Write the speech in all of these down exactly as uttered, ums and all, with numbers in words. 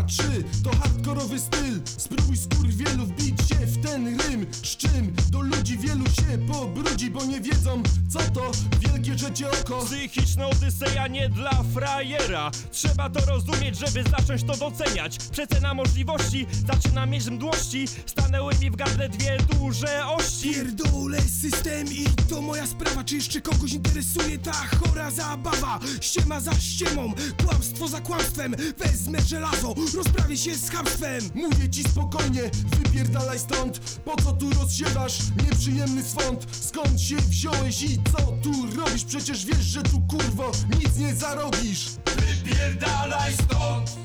trzy to hardkorowy styl. Spróbuj skurwielu wbić się w ten rym. Z czym do ludzi wielu się pobrudzi, bo nie wiedzą co to wielkie trzecie oko. Psychiczna odyseja nie dla frajera. Trzeba to rozumieć, żeby zacząć to doceniać. Przecena możliwości zaczyna mieć mdłości. Stanęły mi w gardle dwie duże ości. Pierdolę system i to moja sprawa. Czy jeszcze kogoś interesuje ta chora zabawa? Ściema za ściemą, kłamstwo za kłamstwem. Wezmę żelazo, rozprawię się z chamstwem. Mówię ci spokojnie, wypierdalaj stąd. Po co tu rozsiewasz nieprzyjemny swąd? Skąd się wziąłeś i co tu robisz? Przecież wiesz, że tu kurwo nic nie zarobisz. Wypierdalaj stąd.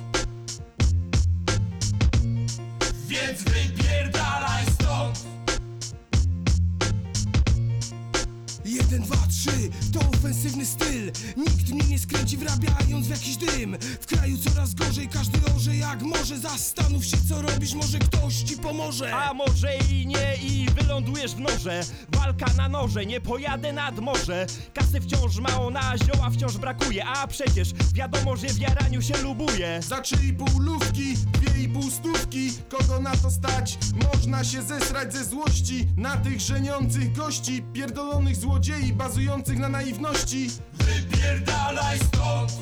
Więc wypierdalaj stąd. Jeden, dwa, trzy, to ofensywny styl. Nikt mnie nie skręci wrabiając w jakiś dym. W kraju coraz gorzej, każdy orze jak może. Zastanów się co robisz, może ktoś ci pomoże. A może i nie i wylądujesz w norze. Walka na noże, nie pojadę nad morze. Kasy wciąż mało, na zioła wciąż brakuje. A przecież wiadomo, że w jaraniu się lubuje. Za trzy i pół lówki, dwie i pół stówki. Kogo na to stać? Można się zesrać ze złości na tych żeniących gości, pierdolonych złodziei bazujących na naiwności. Wypierdalaj stąd.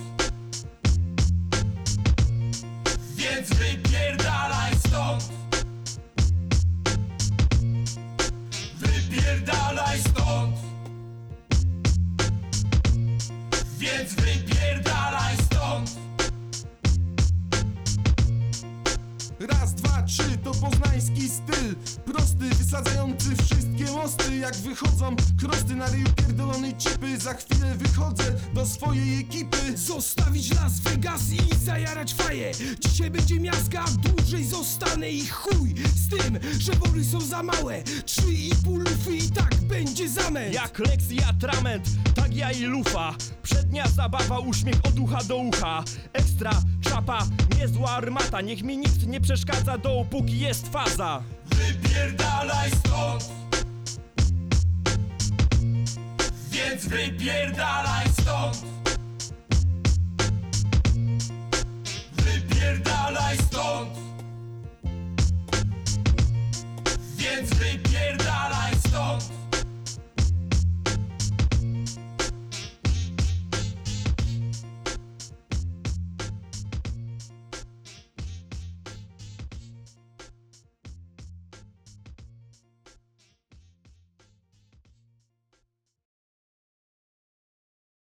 Więc wypierdalaj stąd. Wypierdalaj stąd. Więc wypierdalaj stąd. Raz, dwa, trzy to poznański styl. Prosty, wysadzający wszystkie mosty. Jak wychodzą krosty na ryju pierdolonej cipy. Za chwilę wychodzę do swojej ekipy. Zostawić Las Vegas i zajarać faję. Dzisiaj będzie miazga, dłużej zostanę i chuj z tym, że wory są za małe. Trzy i pół lufy i tak będzie zamęt. Jak Lex i atrament, tak ja i lufa. Przednia zabawa, uśmiech od ucha do ucha. Ekstra, czapa, niezła armata. Niech mi nikt nie przeszkadza, dopóki jest faza. Wypierdalaj stąd. Więc wypierdalaj stąd.